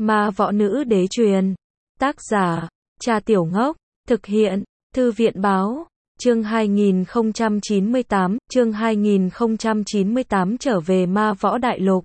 Ma võ nữ đế truyền. Tác giả, Cha Tiểu Ngốc. Thực hiện, Thư viện báo. Chương 2098, chương 2098 trở về Ma Võ Đại Lục.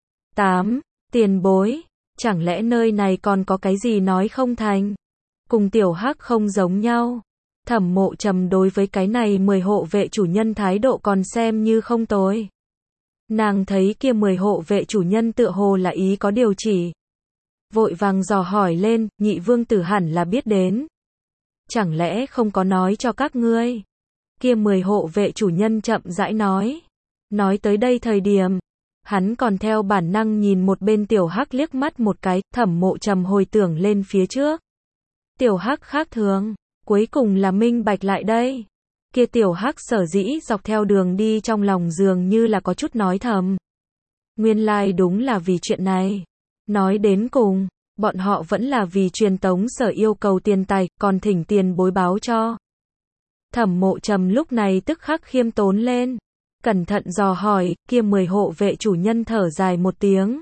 8. Tiền bối. Chẳng lẽ nơi này còn có cái gì nói không thành? Cùng Tiểu Hắc không giống nhau. Thẩm Mộ Trầm đối với cái này 10 hộ vệ chủ nhân thái độ còn xem như không tồi. Nàng thấy kia 10 hộ vệ chủ nhân tựa hồ là ý có điều chỉ. Vội vàng dò hỏi lên, nhị vương tử hẳn là biết đến. Chẳng lẽ không có nói cho các ngươi? Kia 10 hộ vệ chủ nhân chậm rãi nói. Nói tới đây thời điểm, hắn còn theo bản năng nhìn một bên Tiểu Hắc liếc mắt một cái, Thẩm Mộ Trầm hồi tưởng lên phía trước. Tiểu Hắc khác thường, cuối cùng là minh bạch lại đây. Kia Tiểu Hắc sở dĩ dọc theo đường đi trong lòng dường như là có chút nói thầm. Nguyên lai đúng là vì chuyện này. Nói đến cùng, bọn họ vẫn là vì truyền tống sở yêu cầu tiền tài, còn thỉnh tiền bối báo cho. Thẩm Mộ Trầm lúc này tức khắc khiêm tốn lên. Cẩn thận dò hỏi, kia 10 hộ vệ chủ nhân thở dài một tiếng.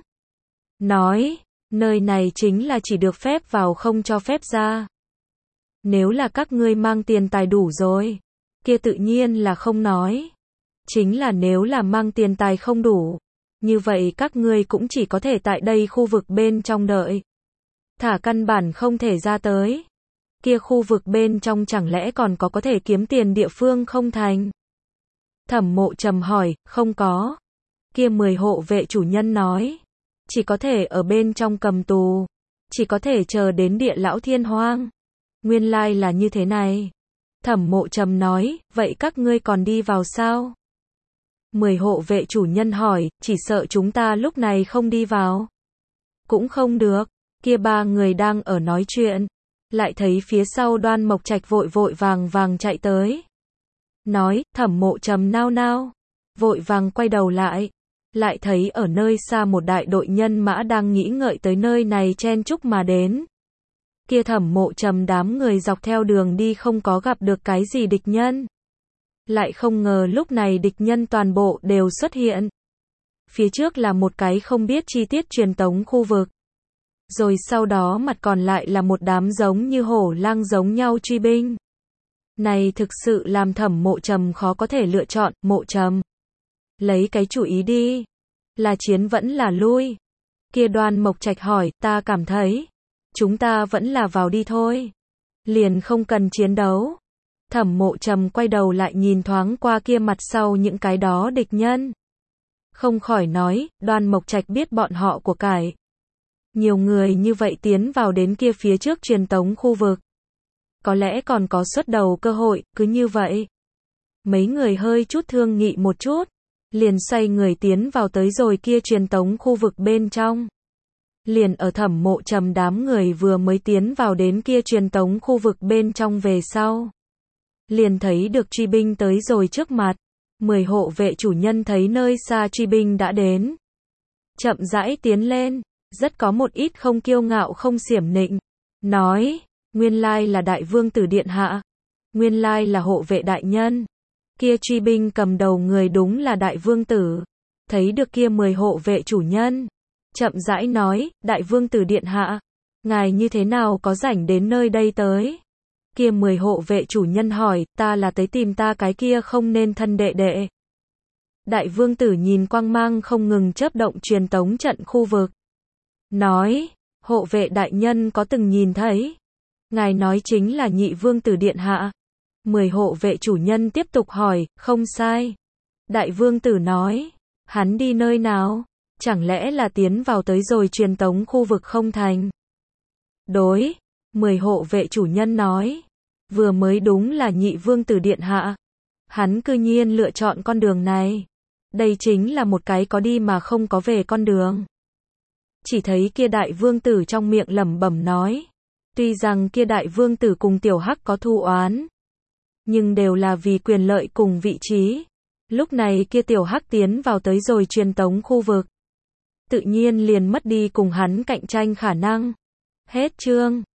Nói, nơi này chính là chỉ được phép vào không cho phép ra. Nếu là các ngươi mang tiền tài đủ rồi, kia tự nhiên là không nói. Chính là nếu là mang tiền tài không đủ, như vậy các ngươi cũng chỉ có thể tại đây khu vực bên trong đợi. Thả căn bản không thể ra tới. Kia khu vực bên trong chẳng lẽ còn có thể kiếm tiền địa phương không thành? Thẩm Mộ Trầm hỏi, không có. Kia 10 hộ vệ chủ nhân nói, chỉ có thể ở bên trong cầm tù, chỉ có thể chờ đến địa lão thiên hoang. Nguyên lai là như thế này. Thẩm Mộ Trầm nói, vậy các ngươi còn đi vào sao? 10 hộ vệ chủ nhân hỏi, chỉ sợ chúng ta lúc này không đi vào. Cũng không được. Kia 3 người đang ở nói chuyện, lại thấy phía sau Đoan Mộc Trạch vội vội vàng vàng chạy tới. Nói, Thẩm Mộ Trầm nao nao, vội vàng quay đầu lại thấy ở nơi xa một đại đội nhân mã đang nghĩ ngợi tới nơi này chen chúc mà đến. Kia Thẩm Mộ Trầm đám người dọc theo đường đi không có gặp được cái gì địch nhân. Lại không ngờ lúc này địch nhân toàn bộ đều xuất hiện. Phía trước là một cái không biết chi tiết truyền tống khu vực. Rồi sau đó mặt còn lại là một đám giống như hổ lang giống nhau truy binh. Này thực sự làm Thẩm Mộ Trầm khó có thể lựa chọn. Mộ Trầm, lấy cái chủ ý đi. Là chiến vẫn là lui? Kia Đoan Mộc Trạch hỏi, ta cảm thấy chúng ta vẫn là vào đi thôi. Liền không cần chiến đấu. Thẩm Mộ Trầm quay đầu lại nhìn thoáng qua kia mặt sau những cái đó địch nhân. Không khỏi nói, Đoan Mộc Trạch biết bọn họ của cải. Nhiều người như vậy tiến vào đến kia phía trước truyền tống khu vực. Có lẽ còn có xuất đầu cơ hội, cứ như vậy. Mấy người hơi chút thương nghị một chút, liền xoay người tiến vào tới rồi kia truyền tống khu vực bên trong. Liền ở Thẩm Mộ Trầm đám người vừa mới tiến vào đến kia truyền tống khu vực bên trong về sau. Liền thấy được truy binh tới rồi trước mặt. 10 hộ vệ chủ nhân thấy nơi xa truy binh đã đến. Chậm rãi tiến lên, rất có một ít không kiêu ngạo không xiểm nịnh. Nói, nguyên lai là đại vương tử điện hạ. Nguyên lai là hộ vệ đại nhân. Kia truy binh cầm đầu người đúng là đại vương tử. Thấy được kia 10 hộ vệ chủ nhân. Chậm rãi nói, đại vương tử điện hạ. Ngài như thế nào có rảnh đến nơi đây tới? Kia 10 hộ vệ chủ nhân hỏi, ta là tới tìm ta cái kia không nên thân đệ đệ. Đại vương tử nhìn quang mang không ngừng chớp động truyền tống trận khu vực. Nói, hộ vệ đại nhân có từng nhìn thấy? Ngài nói chính là nhị vương tử điện hạ. 10 hộ vệ chủ nhân tiếp tục hỏi, không sai. Đại vương tử nói, hắn đi nơi nào? Chẳng lẽ là tiến vào tới rồi truyền tống khu vực không thành? Đối, 10 hộ vệ chủ nhân nói, vừa mới đúng là nhị vương tử điện hạ. Hắn cư nhiên lựa chọn con đường này. Đây chính là một cái có đi mà không có về con đường. Chỉ thấy kia đại vương tử trong miệng lẩm bẩm nói. Tuy rằng kia đại vương tử cùng Tiểu Hắc có thù oán, nhưng đều là vì quyền lợi cùng vị trí. Lúc này kia Tiểu Hắc tiến vào tới rồi truyền tống khu vực. Tự nhiên liền mất đi cùng hắn cạnh tranh khả năng. Hết chương.